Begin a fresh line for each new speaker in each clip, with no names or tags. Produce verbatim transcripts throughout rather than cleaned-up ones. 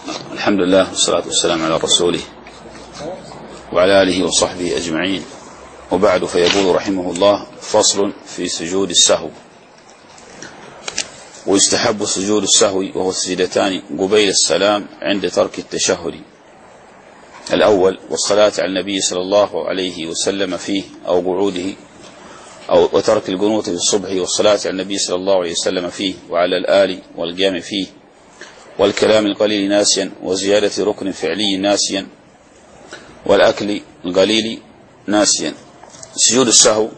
الحمد لله والصلاة والسلام على رسوله وعلى آله وصحبه أجمعين، وبعد، فيقول رحمه الله: فصل في سجود السهو. ويستحب سجود السهو وهو السجدتان قبيل السلام عند ترك التشهد الأول والصلاة على النبي صلى الله عليه وسلم فيه أو قعوده، أو وترك القنوت في الصبح والصلاة على النبي صلى الله عليه وسلم فيه وعلى الآل والقيام فيه، والكلام القليل ناسيا، وزيادة ركن فعلي ناسيا، والأكل القليل ناسيا. سجود السهو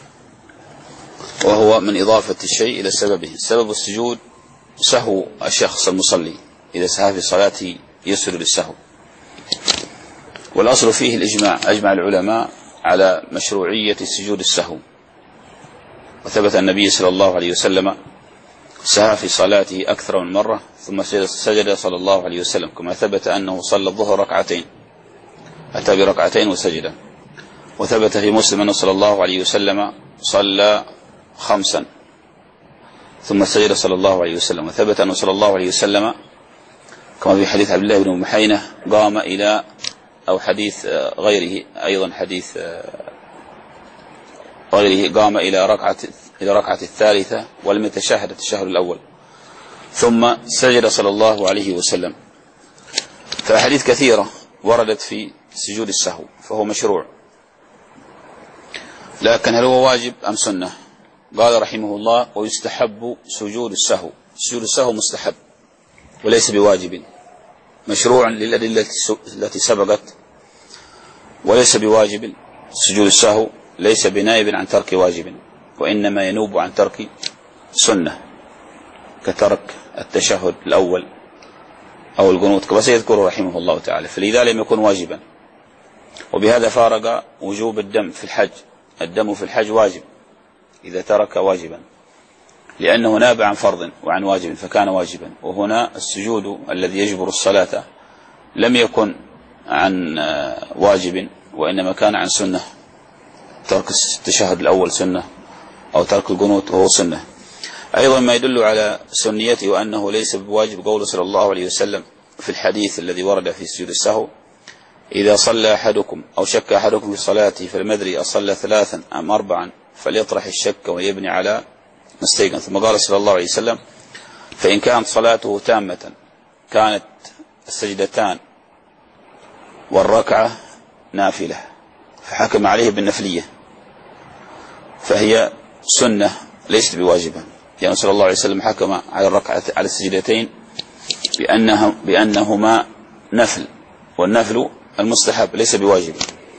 وهو من إضافة الشيء إلى سببه. سبب السجود سهو الشخص المصلي إذا سهى في صلاته يسجد للسهو، والأصل فيه الإجماع. أجمع العلماء على مشروعية سجود السهو، وثبت النبي صلى الله عليه وسلم سهى في صلاته أكثر من مرة ثم سجد صلى الله عليه وسلم، كما ثبت أنه صلى الظهر ركعتين أتى بركعتين وسجد. وثبت في مسلم أنه صلى الله عليه وسلم صلى خمسا ثم سجد صلى الله عليه وسلم. وثبت أنه صلى الله عليه وسلم كما في حديث عبد الله بن محينة قام إلى، أو حديث غيره أيضا، حديث غيره قام إلى ركعة إلى ركعة الثالثة ولم يتشهد التشهد الأول ثم سجد صلى الله عليه وسلم. فأحاديث كثيرة وردت في سجود السهو، فهو مشروع. لكن هل هو واجب أم سنة؟ قال رحمه الله: ويستحب سجود السهو. سجود السهو مستحب وليس بواجب، مشروع للأدلة التي سبقت، وليس بواجب. سجود السهو ليس بنائب عن ترك واجب، وإنما ينوب عن ترك سنة، كترك التشهد الأول أو القنوت، كما سيذكره رحمه الله تعالى. فلذا لم يكن واجبا. وبهذا فارق وجوب الدم في الحج. الدم في الحج واجب إذا ترك واجبا، لأنه ناب عن فرض وعن واجب فكان واجبا. وهنا السجود الذي يجبر الصلاة لم يكن عن واجب، وإنما كان عن سنة. ترك التشهد الأول سنة، أو ترك القنوت وهو سنة. أيضا ما يدل على سنيته وأنه ليس بواجب قول صلى الله عليه وسلم في الحديث الذي ورد في سجود السهو: إذا صلى أحدكم أو شك أحدكم في صلاته فلم يدري أصلى ثلاثا أم أربعا فليطرح الشك ويبني على ما استيقن. ثم قال صلى الله عليه وسلم: فإن كانت صلاته تامة كانت السجدتان والركعة نافلة، فحكم عليه بالنفلية، فهي سنة ليست بواجبة، يعني صلى الله عليه وسلم حكم على الركعة على السجدتين بأنها بأنهما نفل، والنفل المستحب ليس بواجب.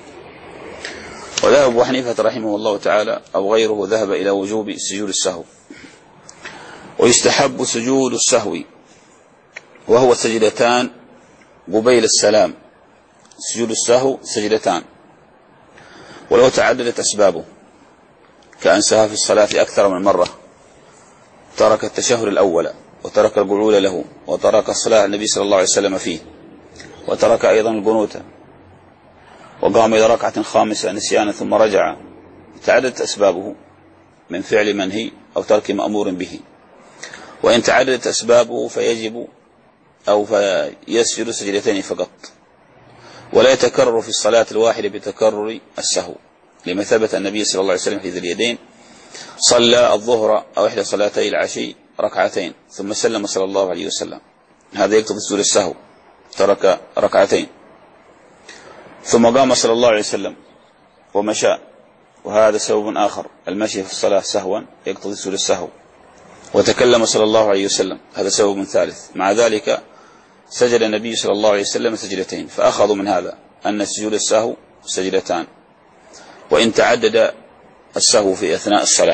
وذهب أبو حنيفة رحمه الله تعالى أو غيره ذهب إلى وجوب سجود السهو. ويستحب سجود السهو وهو سجدتان قبيل السلام. سجود السهو سجدتان، ولو تعددت أسبابه، كأن سهى في الصلاة أكثر من مرة، ترك التشهد الأول وترك القعود له وترك الصلاة النبي صلى الله عليه وسلم فيه وترك أيضا القنوت وقام إلى ركعة خامسة نسيانا ثم رجع. تعددت أسبابه من فعل منهي أو ترك مأمور به. وإن تعددت أسبابه فيجب أو فيسجد سجدتين فقط، ولا يتكرر في الصلاة الواحدة بتكرر السهو، لما ثبت النبي صلى الله عليه وسلم في ذي اليدين صلى الظهر أو إحدى صلاتي العشي ركعتين ثم سلم صلى الله عليه وسلم. هذا يقتضي سجود السهو، ترك ركعتين ثم قام صلى الله عليه وسلم ومشى، وهذا سبب آخر. المشي في الصلاة سهوا يقتضي سجود السهو. وتكلم صلى الله عليه وسلم، هذا سبب ثالث. مع ذلك سجد النبي صلى الله عليه وسلم سجدتين، فأخذوا من هذا أن سجود السهو سجدتان، وإن تعدد السهو في أثناء الصلاة.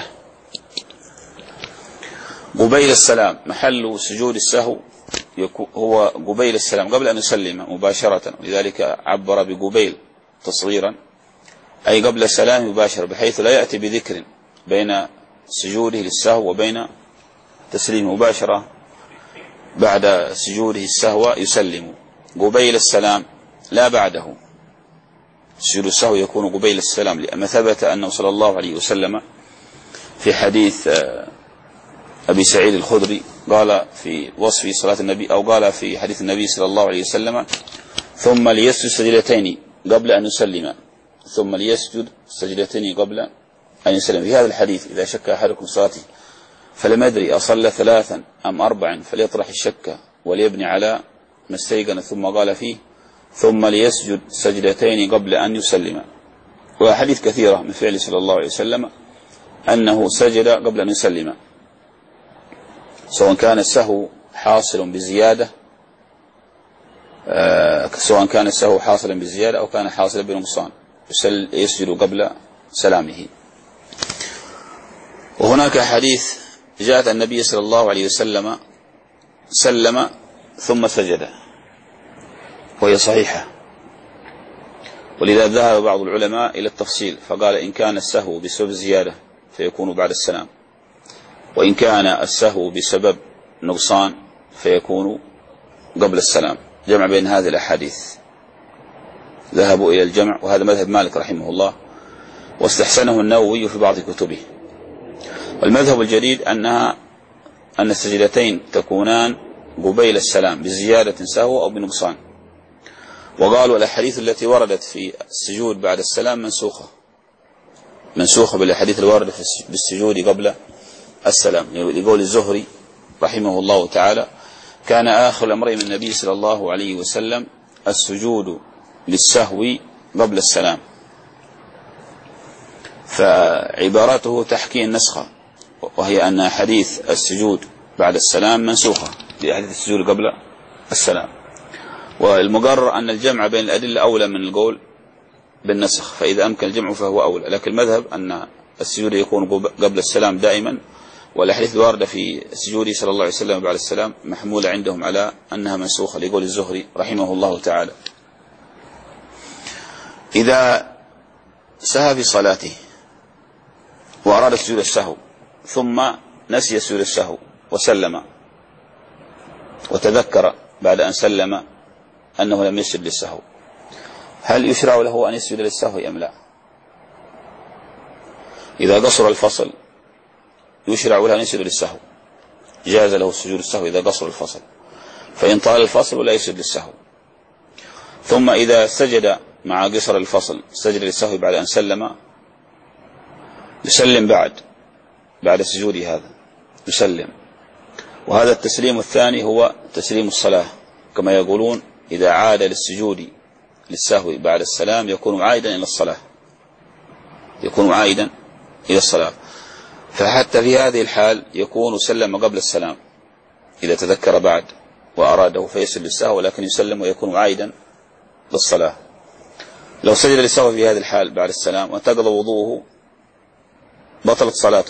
قبيل السلام، محل سجود السهو هو قبيل السلام، قبل أن يسلم مباشرة، ولذلك عبر بقبيل تصغيرا، أي قبل السلام مباشرة، بحيث لا يأتي بذكر بين سجوده للسهو وبين تسليم مباشرة. بعد سجوده السهو يسلم قبيل السلام لا بعده. سجود السهو يكون قبيل السلام، لأما ثبت أنه صلى الله عليه وسلم في حديث أبي سعيد الخدري قال في وصف صلاة النبي، أو قال في حديث النبي صلى الله عليه وسلم: ثم ليسجد سجدتين قبل أن يسلم، ثم ليسجد سجدتين قبل أن يسلم. في هذا الحديث: إذا شك أحدكم صلاته فلم يدري أصلى ثلاثا أم أربعا فليطرح الشك وليبني على ما استيقن، ثم قال فيه: ثم ليسجد سجدتين قبل أن يسلم. وحديث كثيرة من فعل صلى الله عليه وسلم أنه سجد قبل أن يسلم، سواء كان السهو حاصل بزيادة آه سواء كان السهو حاصلا بزيادة أو كان حاصلا بنقصان، يسجد قبل سلامه. وهناك حديث جاءت النبي صلى الله عليه وسلم سلم ثم سجد، وهي صحيحة، ولذا ذهب بعض العلماء إلى التفصيل فقال: إن كان السهو بسبب زيادة فيكون بعد السلام، وإن كان السهو بسبب نقصان فيكون قبل السلام. جمع بين هذه الأحاديث، ذهبوا إلى الجمع، وهذا مذهب مالك رحمه الله، واستحسنه النووي في بعض كتبه. والمذهب الجديد أنها أن السجدتين تكونان قبيل السلام بزيادة سهو أو بنقصان. وقالوا الأحاديث التي وردت في السجود بعد السلام منسوخة منسوخة بالأحاديث الواردة بالسجود قبل السلام، يقول الزهري رحمه الله تعالى: كان آخر الأمرين من النبي صلى الله عليه وسلم السجود للسهو قبل السلام. فعبارته تحكي النسخة، وهي أن حديث السجود بعد السلام منسوخة بحديث السجود قبل السلام. والمقرر أن الجمع بين الأدلة أولى من القول بالنسخ، فإذا أمكن الجمع فهو أولى. لكن المذهب أن السجود يكون قبل السلام دائما، والأحاديث الواردة في سجوده صلى الله عليه وسلم بعد السلام محمولة عندهم على أنها منسوخة، لقول الزهري رحمه الله تعالى: إذا سهى في صلاته وأراد سجود السهو ثم نسي سجود السهو وسلم، وتذكر بعد أن سلم أنه لم يسجد للسهو، هل يشرع له أن يسجد للسهو أم لا؟ إذا قصر الفصل يشرع له أن يسجد للسهو، جاز له السجود للسهو إذا قصر الفصل، فإن طال الفصل ولا يسجد للسهو. ثم إذا سجد مع قصر الفصل سجد للسهو بعد أن سلم، يسلم بعد بعد سجود هذا يسلم. وهذا التسليم الثاني هو تسليم الصلاة، كما يقولون: إذا عاد للسجود للسهو بعد السلام يكون عائدا إلى الصلاة يكون عائدا إلى الصلاة. فحتى في هذه الحال يكون سلم قبل السلام إذا تذكر بعد وأراده فيسجد للسهو، ولكن يسلم ويكون عائدا للصلاة. لو سجد للسهو في هذه الحال بعد السلام وانتقض وضوءه بطلت صلاته،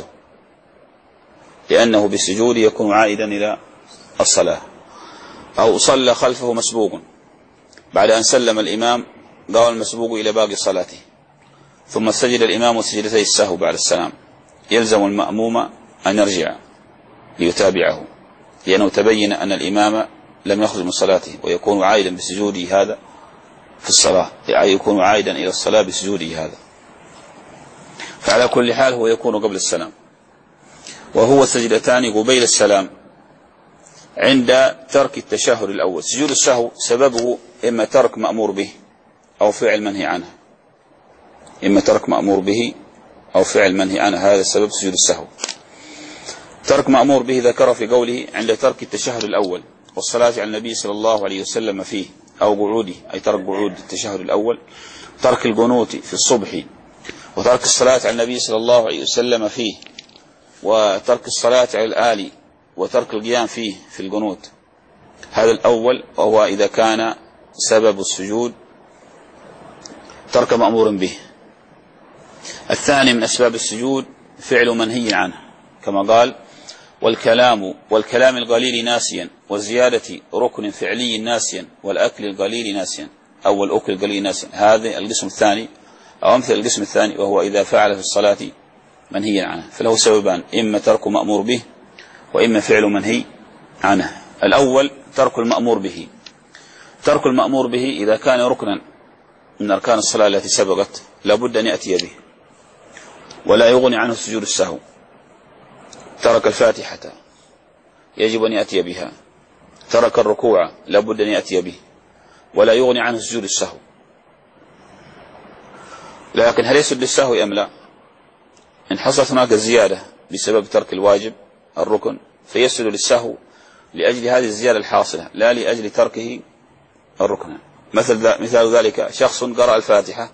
لأنه بالسجود يكون عائدا إلى الصلاة. أو صلى خلفه مسبوق، بعد أن سلم الإمام قام المسبوق إلى باقي صلاته، ثم سجد الإمام سجدتي السهو بعد السلام، يلزم المأموم أن يرجع ليتابعه، لأنه تبين أن الإمام لم يخرج من صلاته، ويكون عائدا بسجوده هذا في الصلاة، يعني يكون عائدا إلى الصلاة بسجوده هذا. فعلى كل حال هو يكون قبل السلام، وهو سجدتان قبيل السلام عند ترك التشهد الأول. سجود السهو سببه إما ترك مأمور به أو فعل منهي عنه، إما ترك مأمور به أو فعل منهي عنه، هذا سبب سجود السهو. ترك مأمور به ذكر في قوله: عند ترك التشهد الأول والصلاة على النبي صلى الله عليه وسلم فيه، أو قعوده، أي ترك قعود التشهد الأول، ترك القنوت في الصبح، وترك الصلاة على النبي صلى الله عليه وسلم فيه، وترك الصلاة على الآل، وترك القيام فيه في القنوت. هذا الأول، وهو إذا كان سبب السجود ترك مأمور به. الثاني من أسباب السجود فعل منهي عنه، كما قال: والكلام والكلام القليل ناسيا، والزيادة ركن فعلي ناسيا، والأكل القليل ناسيا، أو الأكل القليل ناسيا. هذا القسم الثاني أو أمثل القسم الثاني، وهو إذا فعل في الصلاة منهي عنه، فله سببان: إما ترك مأمور به، وإما فعل منهي عنه. الأول ترك المأمور به. ترك المأمور به إذا كان ركنا من أركان الصلاة التي سبقت لابد أن يأتي به، ولا يغني عنه سجود السهو. ترك الفاتحة يجب أن يأتي بها. ترك الركوع لابد أن يأتي به، ولا يغني عنه سجود السهو. لكن هل يسجد للسهو أم لا؟ إن حصلت هناك زيادة بسبب ترك الواجب الركن فيسجد للسهو لأجل هذه الزيادة الحاصلة، لا لأجل تركه الركن. مثل مثال ذلك شخص قرأ الفاتحة،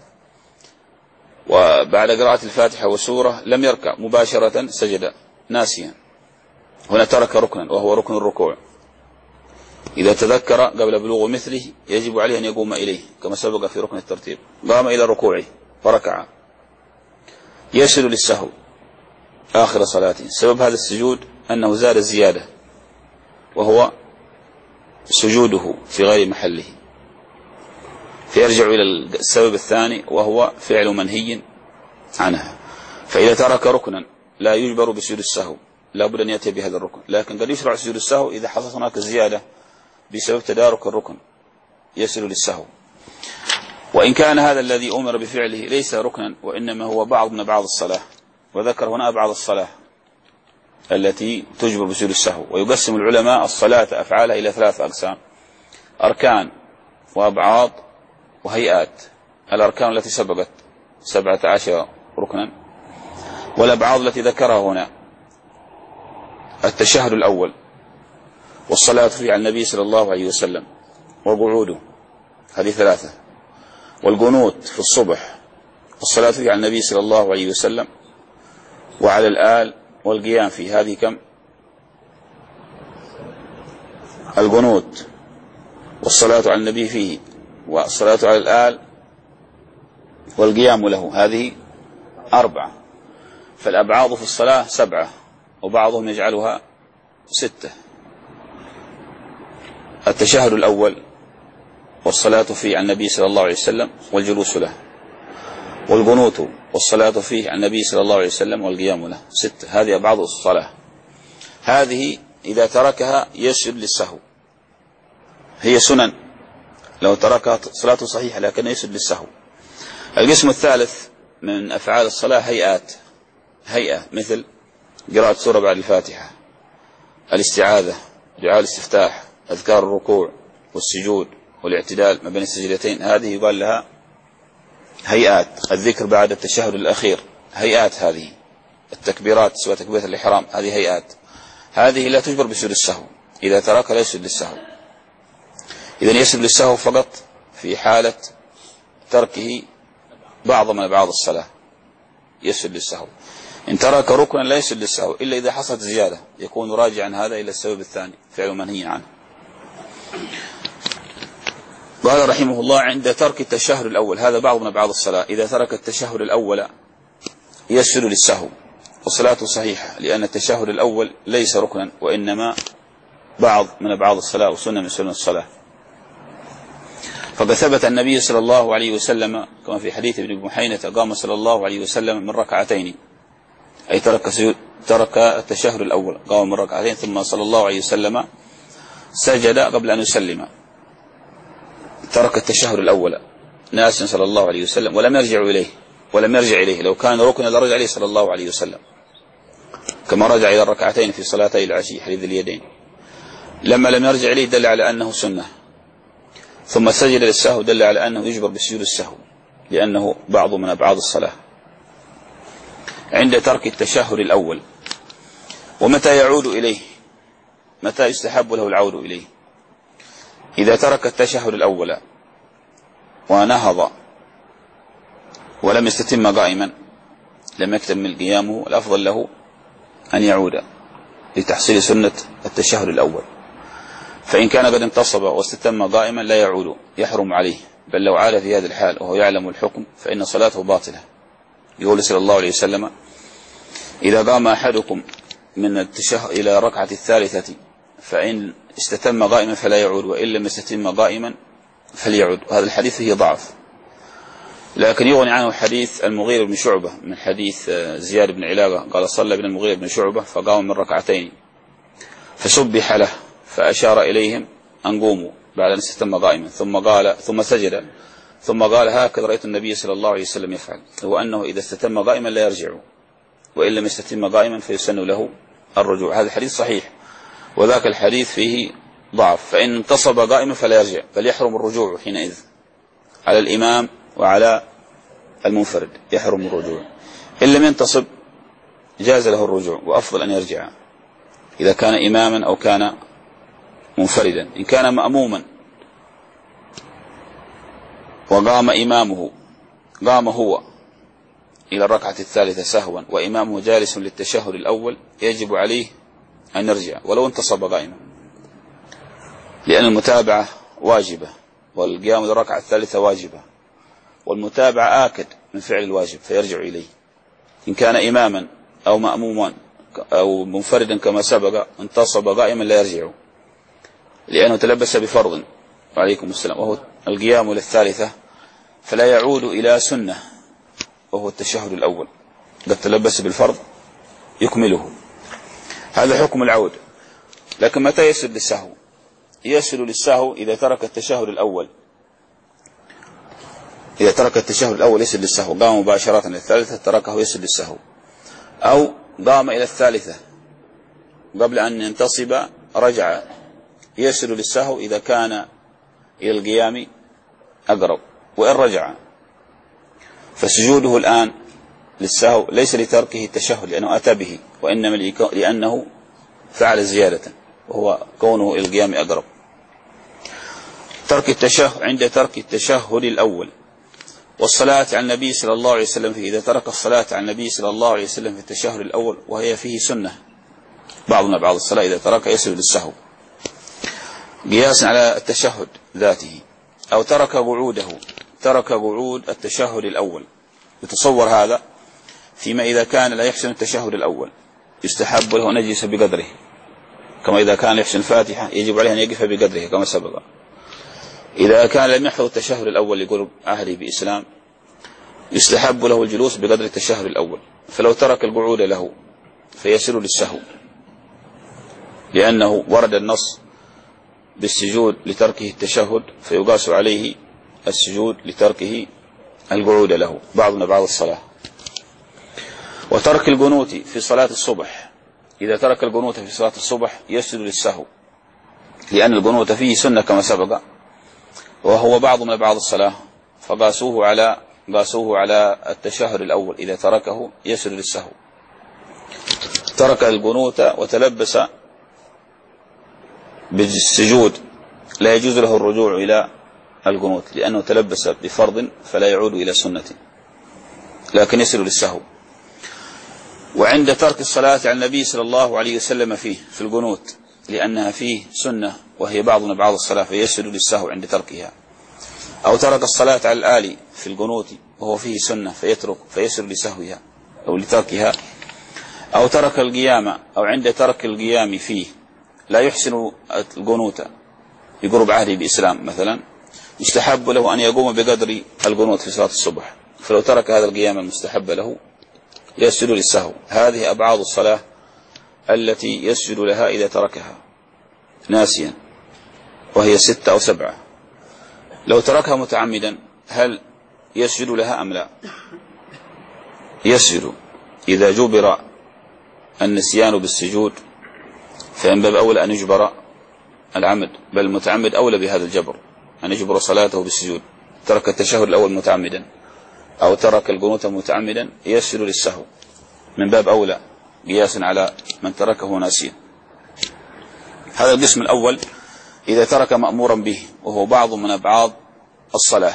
وبعد قراءة الفاتحة وسورة لم يركع، مباشرة سجد ناسيا، هنا ترك ركنا وهو ركن الركوع. إذا تذكر قبل بلوغ مثله يجب عليه أن يقوم إليه كما سبق في ركن الترتيب. قام إلى ركوعه فركع، يسجد للسهو آخر صلاته. سبب هذا السجود أنه زاد الزيادة، وهو سجوده في غير محله، فيرجع إلى السبب الثاني وهو فعل منهي عنه. فإذا ترك ركنا لا يجبر بسجود السهو، لا بد أن يأتي بهذا الركن، لكن قد يشرع سجود السهو إذا حصلت هناك زيادة بسبب تدارك الركن، يسجد للسهو. وإن كان هذا الذي أمر بفعله ليس ركنا وإنما هو بعض من أبعاد الصلاة، وذكر هنا أبعاد الصلاة التي تجبر بسجود السهو. ويقسم العلماء الصلاة أفعالها إلى ثلاثة أقسام: أركان وأبعاد وهيئات. الأركان التي سبقت سبعة عشر ركنا، والأبعاد التي ذكرها هنا التشهد الأول، والصلاة فيه على النبي صلى الله عليه وسلم، وقعوده، هذه ثلاثة. والقنوت في الصبح، والصلاة فيه على النبي صلى الله عليه وسلم وعلى الآل، والقيام فيه، هذه كم؟ القنوت والصلاة على النبي فيه والصلاة على الآل والقيام له، هذه أربعة. فالأبعاد في الصلاة سبعة، وبعضهم يجعلها ستة: التشهد الأول، والصلاة فيه على النبي صلى الله عليه وسلم والجلوس له، والقنوت والصلاة فيه على النبي صلى الله عليه وسلم والقيام له، ستة. هذه أبعاد الصلاة. هذه إذا تركها يسجد للسهو، هي سنن، لو تركها صلاته صحيحة لكن يسجد للسهو. القسم الثالث من أفعال الصلاة هيئات، هيئة مثل قراءة سورة بعد الفاتحة، الاستعاذة، دعاء الاستفتاح، أذكار الركوع والسجود والاعتدال ما بين السجدتين، هذه يقال لها هيئات. الذكر بعد التشهد الأخير هيئات، هذه التكبيرات سوى تكبيرة الإحرام، هذه هيئات. هذه لا تجبر بسجود السهو، إذا ترك لا يسجد للسهو. إذن يسجد للسهو فقط في حالة تركه بعض من بعض الصلاة، يسجد للسهو. إن ترك ركنا لا يسجد للسهو إلا إذا حصلت زيادة، يكون راجعا هذا إلى السبب الثاني، فعل منهي عنه. قال رحمه الله: عند ترك التشهد الأول، هذا بعض من بعض الصلاة، إذا ترك التشهد الأول يسجد للسهو وصلاته صحيحة، لأن التشهد الأول ليس ركنا وإنما بعض من بعض الصلاة وسنة من سنن الصلاة. فقد ثبت النبي صلى الله عليه وسلم كما في حديث ابن بحينة قام صلى الله عليه وسلم من ركعتين، أي ترك ترك التشهد الأول، قام من ركعتين ثم صلى الله عليه وسلم سجد قبل أن يسلم. ترك التشهد الأول ناسا صلى الله عليه وسلم ولم يرجع إليه، ولم يرجع إليه. لو كان ركنا لرجع إليه صلى الله عليه وسلم، كما رجع إلى الركعتين في صلاتي العشي حديث اليدين. لما لم يرجع إليه دل على أنه سنة، ثم سجد للسهو دل على أنه يجبر بسجود السهو، لأنه بعض من أبعاد الصلاة. عند ترك التشهد الأول، ومتى يعود إليه؟ متى يستحب له العود إليه؟ إذا ترك التشهد الأول ونهض ولم يستتم قائما، لم يكتمل قيامه، الأفضل له أن يعود لتحصيل سنة التشهد الأول. فإن كان قد انتصب واستتم قائما لا يعود، يحرم عليه، بل لو عاد في هذا الحال وهو يعلم الحكم فإن صلاته باطلة. يقول صلى الله عليه وسلم: إذا قام أحدكم من التشهد إلى ركعة الثالثة فإن استتم قائما فلا يعود، وإن لم يستتم قائما فليعود. وهذا الحديث فيه ضعف، لكن يغني عنه حديث المغيرة بن شعبة من حديث زياد بن علاقة قال: صلى بن المغيرة بن شعبة فقام من ركعتين فسبح له فأشار إليهم أن قوموا بعد أن استتم قائما، ثم قال ثم سجد، ثم قال: هكذا رأيت النبي صلى الله عليه وسلم يفعل، هو أنه إذا استتم قائما لا يرجع، وإن لم يستتم قائما فيسن له الرجوع. هذا الحديث صحيح، وذاك الحديث فيه ضعف، فإن انتصب قائما فلا يرجع، بل يحرم الرجوع حينئذ على الإمام وعلى المنفرد، يحرم الرجوع. إن لم ينتصب جاز له الرجوع، وأفضل أن يرجع إذا كان إماما أو كان منفردا. إن كان مأموما وقام إمامه قام هو إلى الركعة الثالثة سهوا وإمامه جالس للتشهد الأول، يجب عليه أن يرجع ولو انتصب قائما، لأن المتابعة واجبة والقيام للركعة الثالثة واجبة، والمتابعة آكد من فعل الواجب فيرجع إليه. إن كان إماما أو مأموما أو منفردا كما سبق انتصب قائما لا يرجع، لأنه تلبس بفرض وعليكم السلام وهو القيام للثالثة، فلا يعود إلى سنة وهو التشهد الأول، قد تلبس بالفرض يكمله. هذا حكم العود. لكن متى يسجد للسهو؟ يسجد للسهو إذا ترك التشهد الأول، إذا ترك التشهد الأول يسجد للسهو، قام مباشرة للثالثة تركه يسجد للسهو، أو قام إلى الثالثة قبل أن ينتصب رجع يسجد للسهو إذا كان إلى القيام أقرب، وإن رجع فسجوده الآن للسهو ليس لتركه التشهد لأنه أتى به، وإنما لأنه فعل زيادة وهو كونه إلى القيام أقرب. ترك التشهد عند ترك التشهد الأول، والصلاة على النبي صلى الله عليه وسلم فيه، إذا ترك الصلاة على النبي صلى الله عليه وسلم في التشهد الأول وهي فيه سنة، بعضنا بعض الصلاة إذا ترك يسجد للسهو قياسا على التشهد ذاته. أو ترك قعوده، ترك قعود التشهد الأول، يتصور هذا فيما إذا كان لا يحسن التشهد الأول يستحب له أن يجلس بقدره، كما إذا كان يحسن الفاتحة يجب عليه أن يقف بقدره كما سبق. إذا كان لم يحفظ التشهد الأول لقرب أهله بإسلام يستحب له الجلوس بقدر التشهد الأول، فلو ترك القعود له فيسر للسهو، لأنه ورد النص بالسجود لتركه التشهد فيقاس عليه السجود لتركه القعود له، بعضنا بعض الصلاة. وترك القنوت في صلاة الصبح، إذا ترك القنوت في صلاة الصبح يسجد للسهو، لأن القنوت فيه سنة كما سبق، وهو بعض من بعض الصلاة، فقاسوه على قاسوه على التشهد الأول، إذا تركه يسجد للسهو. ترك القنوت وتلبس بالسجود لا يجوز له الرجوع إلى القنوت، لأنه تلبس بفرض فلا يعود إلى سنة، لكن يسجد للسهو. وعند ترك الصلاة على النبي صلى الله عليه وسلم فيه في القنوت، لأنها فيه سنة وهي بعضنا بعض الصلاة فيسجد للسهو عند تركها. أو ترك الصلاة على الآلي في القنوت وهو فيه سنة فيترك فيسجد لسهوها أو لتركها. أو ترك القيام، أو عند ترك القيام فيه لا يحسن القنوت يقرب عهده بإسلام مثلا، يستحب له أن يقوم بقدر القنوت في صلاة الصبح، فلو ترك هذا القيام المستحب له يسجد للسهو. هذه أبعاد الصلاة التي يسجد لها إذا تركها ناسيا، وهي ستة أو سبعة. لو تركها متعمدا هل يسجد لها أم لا؟ يسجد إذا جبر النسيان بالسجود، فإن باب أولى أن يجبر العمد، بل المتعمد أولى بهذا الجبر أن يجبر صلاته بالسجود. ترك التشهد الأول متعمدا أو ترك القنوت متعمدا يسجد للسهو من باب أولى قياسا على من تركه ناسيا. هذا القسم الأول إذا ترك مأمورا به، وهو بعض من أبعاد الصلاة.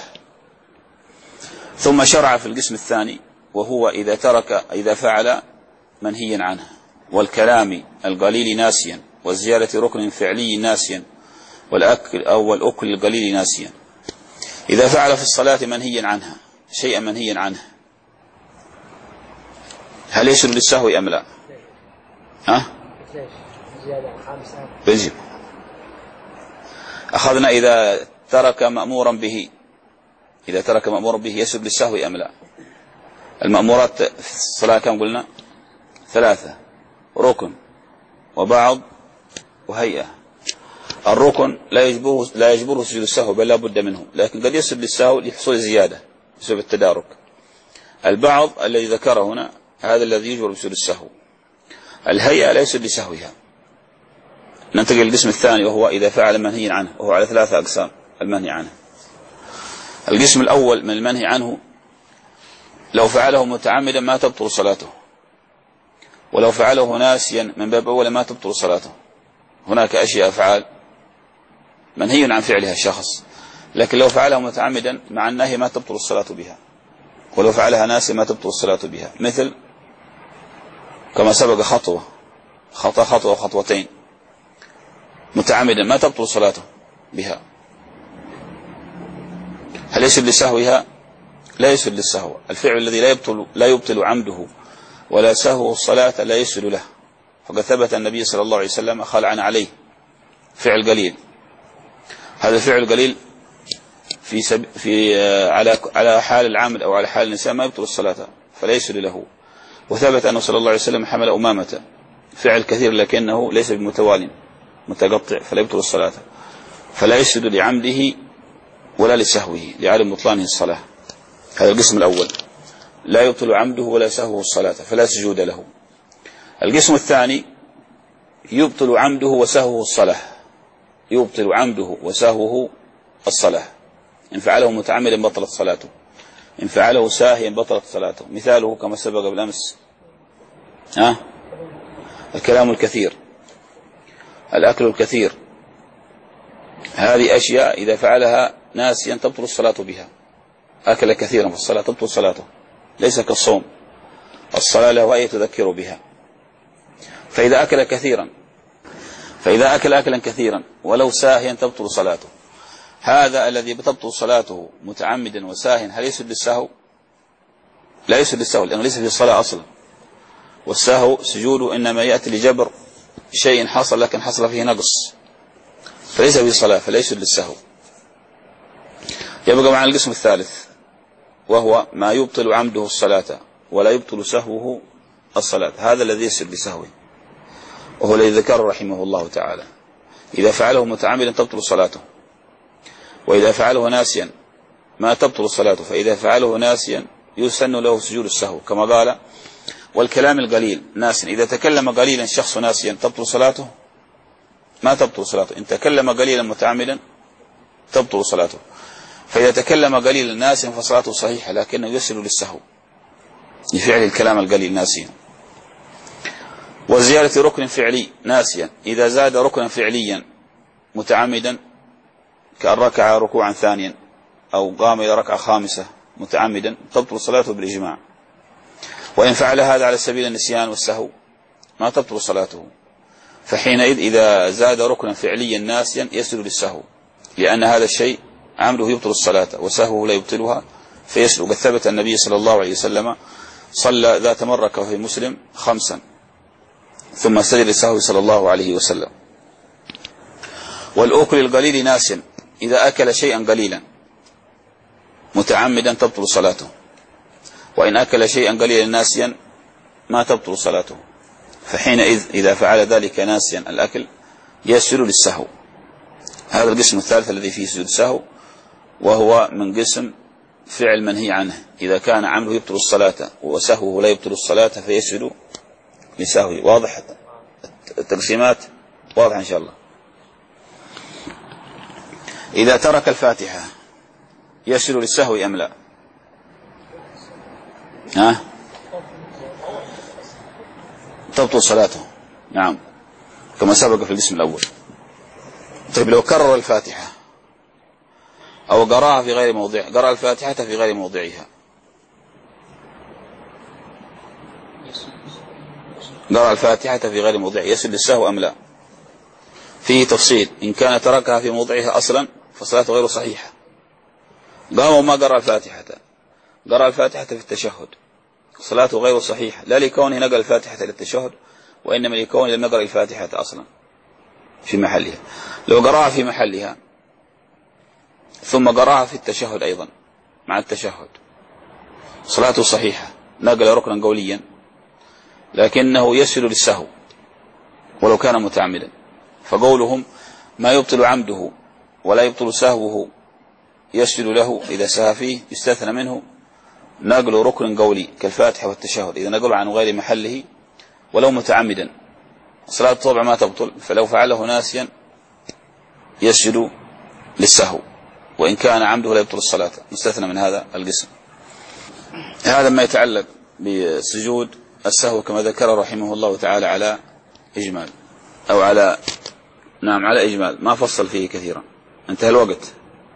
ثم شرع في القسم الثاني، وهو إذا ترك إذا فعل منهيا عنه، والكلام القليل ناسيا، والزيادة ركن فعلي ناسيا، والأكل أو الأكل القليل ناسيا. إذا فعل في الصلاة منهيا عنها شيئا منهيا عنه هل يسجد للسهو أم لا؟ ها؟ بيجب. أخذنا إذا ترك مأمورا به، إذا ترك مأمورا به يسجد للسهو أم لا؟ المأمورات في الصلاة كم قلنا؟ ثلاثة: ركن وبعض وهيئة. الركن لا يجبره لا يجبره سجود السهو بل لا بد منه، لكن قد يسجد للسهو لحصول زيادة بسبب التدارك. البعض الذي ذكره هنا هذا الذي يجبر بسجود السهو. الهيئة لا يسجد لسهوها، ننتقل للقسم الثاني وهو إذا فعل منهي عنه، وهو على ثلاثة أقسام المنهي عنه. القسم الأول من المنهي عنه لو فعله متعمدا ما تبطل صلاته، ولو فعله ناسيا من باب أول ما تبطل صلاته. هناك أشياء أفعال منهي عن فعلها الشخص، لكن لو فعلها متعمدا مع النهي ما تبطل الصلاة بها، ولو فعلها ناسيا ما تبطل الصلاة بها. مثل كما سبق خطوة خطأ خطوة وخطوتين متعمدا ما تبطل صلاته بها. هل يسجد لسهوها؟ لا يسجد للسهو. الفعل الذي لا يبطل لا يبطل عمده ولا سهو الصلاة لا يسجد له، فقد ثبت النبي صلى الله عليه وسلم خلعا عليه فعل قليل. هذا الفعل قليل في سب في على على حال العامل أو على حال النساء ما يبطل الصلاة فلا يسجد له. وثبت أنه صلى الله عليه وسلم حمل أمامة فعل كثير لكنه ليس بمتوال متقطع فلا يبطل الصلاة، فلا يسجد لعمده ولا لسهوه لعدم بطلانه الصلاة. هذا القسم الأول، لا يبطل عمده ولا سهوه الصلاة فلا سجود له. القسم الثاني يبطل عمده وسهوه الصلاة، يبطل عمده وسهوه الصلاة. إن فعله متعمدا بطلت صلاته، إن فعله ساهيا بطلت صلاته. مثاله كما سبق بالأمس ها؟ الكلام الكثير، الأكل الكثير، هذه أشياء إذا فعلها ناسيا تبطل الصلاة بها. أكل كثيرا في الصلاة تبطل صلاته، ليس كالصوم، الصلاة له أي تذكر بها. فإذا أكل كثيرا فإذا أكل أكلا كثيرا ولو ساهيا تبطل صلاته. هذا الذي بتبطل صلاته متعمدا وساهيا هل يسجد للسهو؟ لا يسجد للسهو لأنه ليس في الصلاة أصلا، والسهو سجوده إنما يأتي لجبر شيء حصل لكن حصل فيه نقص، فليس في صلاة فلا يسجد للسهو. يبقى معنا القسم الثالث وهو ما يبطل عمده الصلاة ولا يبطل سهوه الصلاة. هذا الذي يسجد لسهوه، وهو الذي ذكر رحمه الله تعالى. إذا فعله متعمدا تبطل صلاته، وإذا فعله ناسيا ما تبطل صلاته. فإذا فعله ناسيا يسن له سجود السهو كما قال. والكلام القليل ناسيا، إذا تكلم قليلا شخص ناسيا تبطل صلاته؟ ما تبطل صلاته. إن تكلم قليلا متعمدا تبطل صلاته. فإذا تكلم قليلا ناسيا فصلاته صحيحة لكنه يسجد للسهو لفعل الكلام القليل ناسيا. وزيادة ركن فعلي ناسيا، إذا زاد ركنا فعليا متعمدا كأن ركع ركوعا ثانيا أو قام إلى ركعة خامسة متعمدا تبطل صلاته بالإجماع. وإن فعل هذا على سبيل النسيان والسهو ما تبطل صلاته. فحينئذ إذا زاد ركنا فعليا ناسيا يسجد للسهو، لأن هذا الشيء عمله يبطل الصلاة وسهوه لا يبطلها فيسجد. وقد ثبت النبي صلى الله عليه وسلم صلى ذات مرة في مسلم خمسا ثم سجد للسهو صلى الله عليه وسلم. والأكل القليل ناسيا، إذا أكل شيئا قليلا متعمدا تبطل صلاته، وإن أكل شيئا قليلا ناسيا ما تبطل صلاته. فحينئذ إذا فعل ذلك ناسيا الأكل يسجد للسهو. هذا القسم الثالث الذي فيه سجود السهو، وهو من قسم فعل منهي عنه. إذا كان عمله يبطل الصلاة وسهوه لا يبطل الصلاة فيسجد لسهوه. واضح التقسيمات؟ واضح إن شاء الله. إذا ترك الفاتحة يسجد للسهو أم لا؟ ها؟ تبطل صلاته، نعم كما سبق في القسم الأول. طيب لو كرر الفاتحة أو قرأها في غير موضع، قرأ الفاتحة في غير موضعها، قرأ الفاتحة في غير موضعها يسجد للسهو أم لا؟ فيه تفصيل. إن كان تركها في موضعها أصلا فصلاته غير صحيحة. قام وما قرأ الفاتحة، قرأ الفاتحة في التشهد، صلاته غير صحيحة، لا لكونه نقل الفاتحة للتشهد وإنما لكونه لم يقرأ الفاتحة أصلا في محلها. لو قرأها في محلها ثم قرأها في التشهد أيضا مع التشهد صلاته صحيحة، نقل ركنا قوليا لكنه يسجد للسهو ولو كان متعمدا. فقولهم ما يبطل عمده ولا يبطل سهوه يسجد له إذا سهى فيه يستثنى منه نقل ركن قولي كالفاتحة والتشهد إذا نقل عن غير محله ولو متعمدا، صلاة طبعا ما تبطل، فلو فعله ناسيا يسجد للسهو، وإن كان عمده لا يبطل الصلاة، مستثنى من هذا القسم. هذا ما يتعلق بسجود السهو كما ذكر رحمه الله تعالى على إجمال، أو على نعم على إجمال، ما فصل فيه كثيرا. انتهى الوقت،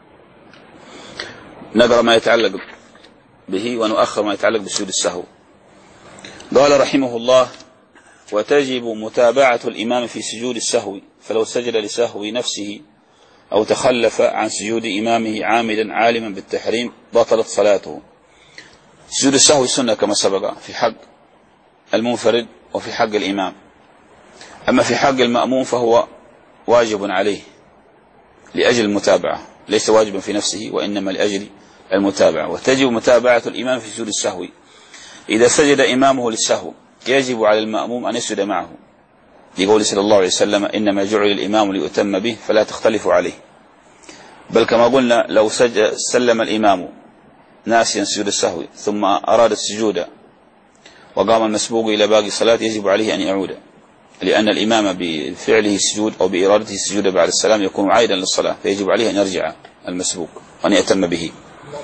نقرأ ما يتعلق به ونؤخر ما يتعلق بسجود السهو. قال رحمه الله: وتجب متابعة الإمام في سجود السهو، فلو سجد لسهو نفسه أو تخلف عن سجود إمامه عامدا عالما بالتحريم بطلت صلاته. سجود السهو سنة كما سبق في حق المنفرد وفي حق الإمام، أما في حق المأموم فهو واجب عليه لأجل المتابعة، ليس واجبا في نفسه وإنما لأجل المتابعة. وتجب متابعة الإمام في سجود السهو، إذا سجد إمامه للسهو يجب على المأموم أن يسجد معه، لقول صلى الله عليه وسلم: إنما جعل الإمام ليؤتم به فلا تختلفوا عليه. بل كما قلنا لو سلم الإمام ناسيا سجود السهو ثم أراد السجود وقام المسبوق إلى باقي الصلاة يجب عليه أن يعود، لأن الإمام بفعله السجود أو بإرادته السجود بعد السلام يكون عائدا للصلاة، فيجب عليه أن يرجع المسبوق وأن يأتم به.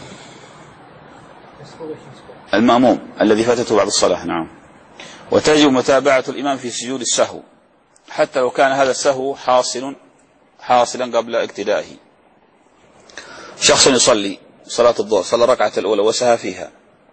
المأموم الذي فاتته بعد الصلاة. نعم. وتجب متابعة الإمام في سجود السهو حتى لو كان هذا السهو حاصل حاصلا قبل اقتدائه. شخص يصلي صلاة الظهر، صلى الركعة الأولى وسهى فيها،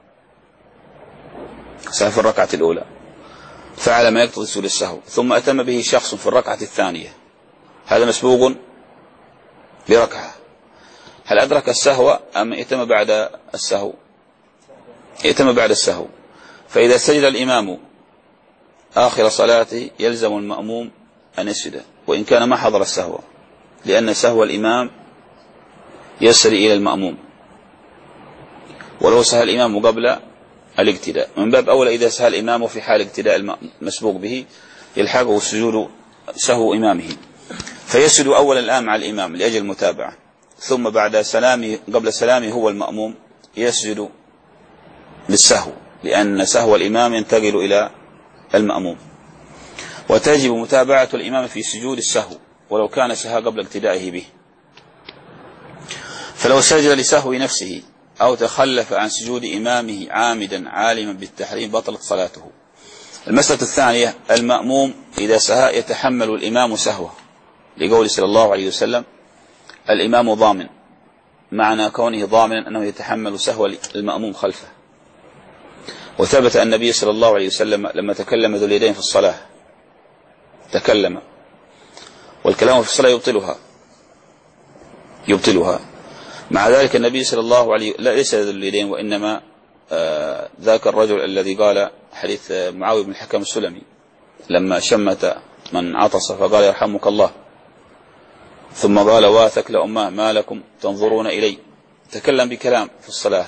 سهى في الركعة الأولى، فعل ما يقتضي سجود السهو، ثم أتم به شخص في الركعة الثانية، هذا مسبوق بركعة، هل أدرك السهو أم يتم بعد السهو؟ يتم بعد السهو. فإذا سجد الإمام آخر صلاته يلزم المأموم أن يسجد وإن كان ما حضر السهو، لأن سهو الإمام يسري إلى المأموم، ولو سهى الإمام قبل الاقتداء من باب أولى إذا سهى الإمام في حال اقتداء المسبوق به يلحقه السجود سهو إمامه، فيسجد أولا الآن مع الإمام لأجل المتابعة، ثم بعد سلامه قبل سلامه هو المأموم يسجد للسهو، لأن سهو الإمام ينتقل إلى المأموم. وتجب متابعة الإمام في سجود السهو ولو كان سهى قبل اقتدائه به، فلو سجد لسهو نفسه أو تخلف عن سجود إمامه عامدا عالما بالتحريم بطلت صلاته. المسألة الثانية: المأموم إذا سهى يتحمل الإمام سهوه، لقول صلى الله عليه وسلم: الإمام ضامن، معنى كونه ضامنا أنه يتحمل سهو المأموم خلفه. وثبت أن النبي صلى الله عليه وسلم لما تكلم ذو اليدين في الصلاة تكلم، والكلام في الصلاة يبطلها يبطلها مع ذلك النبي صلى الله عليه لا ليس ذو اليدين، وإنما آه ذاك الرجل الذي قال حديث معاوية بن الحكم السلمي لما شمت من عطس فقال: يرحمك الله، ثم قال: واثك لأماه ما لكم تنظرون إلي. تكلم بكلام في الصلاة،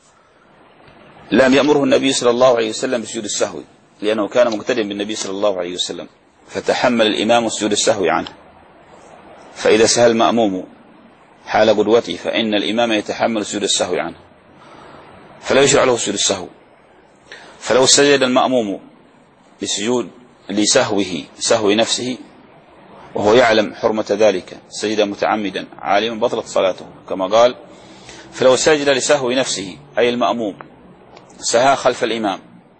لم يأمره النبي صلى الله عليه وسلم بسجود السهو، لأنه كان مقتديا بالنبي صلى الله عليه وسلم، فتحمل الإمام سجود السهو عنه. فإذا سهى المأموم حال قدوته فإن الإمام يتحمل سجود السهو عنه، فلا يشرع له سجود السهو. فلو سجد المأموم بسجود لسهوه سهو نفسه وهو يعلم حرمة ذلك، سجد متعمدا عالما بطلت صلاته، كما قال: فلو سجد لسهو نفسه أي المأموم سهى خلف الإمام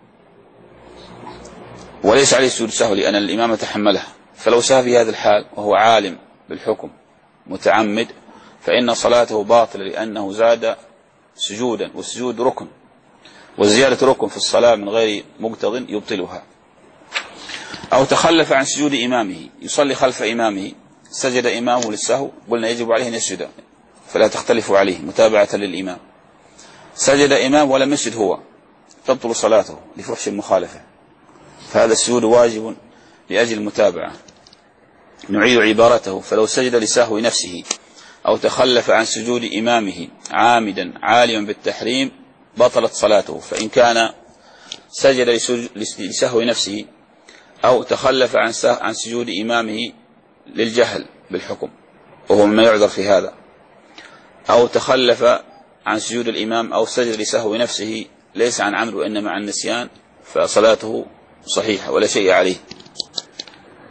وليس عليه سجود سهو لأن الإمام تحمله، فلو سهى في هذا الحال وهو عالم بالحكم متعمد فإن صلاته باطلة، لأنه زاد سجودا، والسجود ركن، والزيادة ركن في الصلاة من غير مقتض يبطلها. أو تخلف عن سجود إمامه، يصلي خلف إمامه سجد إمامه للسهو، قلنا يجب عليه أن يسجد فلا تختلفوا عليه متابعة للإمام. سجد إمام ولم يسجد هو تبطل صلاته لفحش المخالفة، فهذا السجود واجب لأجل المتابعة. نعيد عبارته: فلو سجد لسهو نفسه أو تخلف عن سجود إمامه عامدا عالما بالتحريم بطلت صلاته. فإن كان سجد لسهو نفسه أو تخلف عن عن سجود إمامه للجهل بالحكم وهو مما يعذر في هذا، أو تخلف عن سجود الإمام أو سجد لسهو نفسه ليس عن عمد وإنما عن نسيان، فصلاته صحيحة ولا شيء عليه.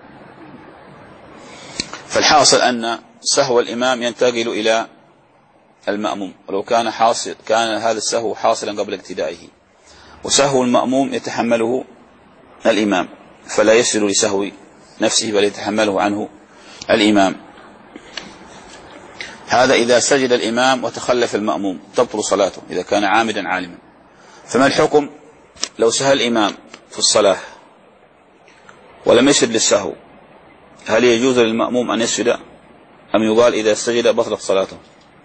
فالحاصل أن سهو الإمام ينتقل إلى المأموم، ولو كان حاصل كان هذا السهو حاصلا قبل ابتدائه، وسهو المأموم يتحمله الإمام فلا يسجد لسهو نفسه بل يتحمله عنه الإمام. هذا إذا سجد الإمام وتخلف المأموم تبطل صلاته إذا كان عامدا عالما. فما الحكم لو سهى الإمام في الصلاة ولم يسجد للسهو؟ هل يجوز للمأموم أن يسجد أم يقال إذا سجد بطلت صلاته؟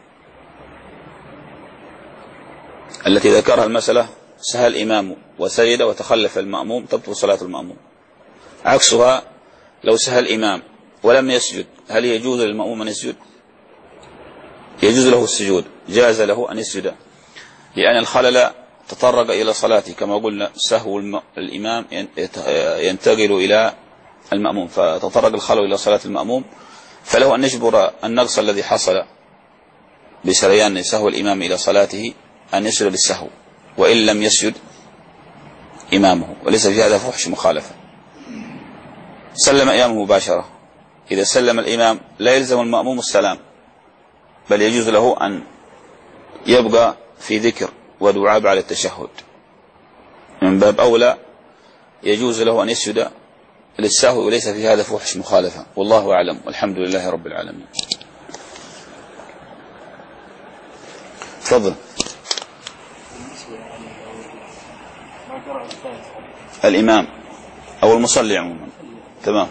التي ذكرها المسألة سهى الإمام وسجد وتخلف المأموم تبطل صلاة المأموم. عكسها لو سهى الإمام ولم يسجد هل يجوز للمأموم أن يسجد؟ يجوز له السجود، جاز له أن يسجد، لأن الخلل تطرق إلى صلاته كما قلنا سهو الإمام ينتقل إلى المأموم، فتطرق الخلل إلى صلاة المأموم، فله أن يجبر النقص الذي حصل بسريان سهو الإمام إلى صلاته أن يسجد للسهو وإن لم يسجد إمامه، وليس في هذا فحش مخالفة. سلم إمامه مباشرة، إذا سلم الإمام لا يلزم المأموم السلام، بل يجوز له أن يبقى في ذكر ودعاء بعد التشهد، من باب أولى يجوز له أن يسجد للسهو وليس في هذا فحش مخالفة. والله أعلم والحمد لله رب العالمين. تفضل. الإمام أو المصلي عموما تمام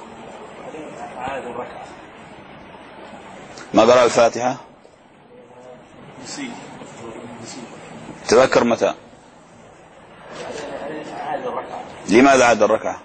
ما قرأ الفاتحة تذكر متى؟ لماذا عاد الركعة؟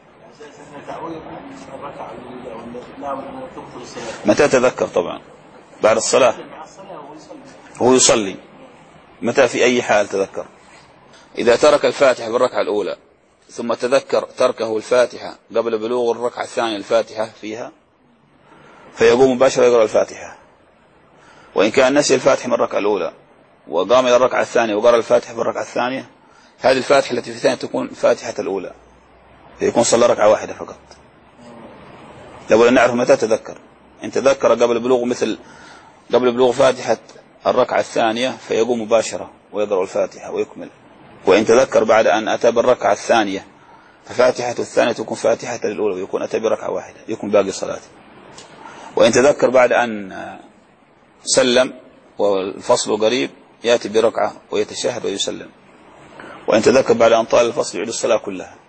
متى تذكر؟ طبعا بعد الصلاة هو يصلي. متى في أي حال تذكر؟ إذا ترك الفاتحة بالركعة الأولى ثم تذكر تركه الفاتحة قبل بلوغ الركعة الثانية الفاتحة فيها فيقوم مباشرة يقرأ الفاتحة. وإن كان نسي الفاتحة من الركعة الأولى وقام إلى الركعة الثانية وقرأ الفاتحة في الركعة الثانية، هذه الفاتحة التي في الثانية تكون فاتحة الأولى، يكون صلى ركعة واحدة فقط. لابد أن نعرف متى تذكر. إن تذكر قبل بلوغ مثل قبل بلوغ فاتحة الركعة الثانية فيقوم مباشرة ويقرأ الفاتحة ويكمل. وإن تذكر بعد أن أتى بالركعة الثانية ففاتحة الثانية تكون فاتحة الأولى ويكون أتى بركعة واحدة يكون باقي صلاته. وإن تذكر بعد أن سلم والفصل قريب يأتي بركعة ويتشهد ويسلم. وإن تذكر بعد أن طال الفصل يعيد الصلاة كلها.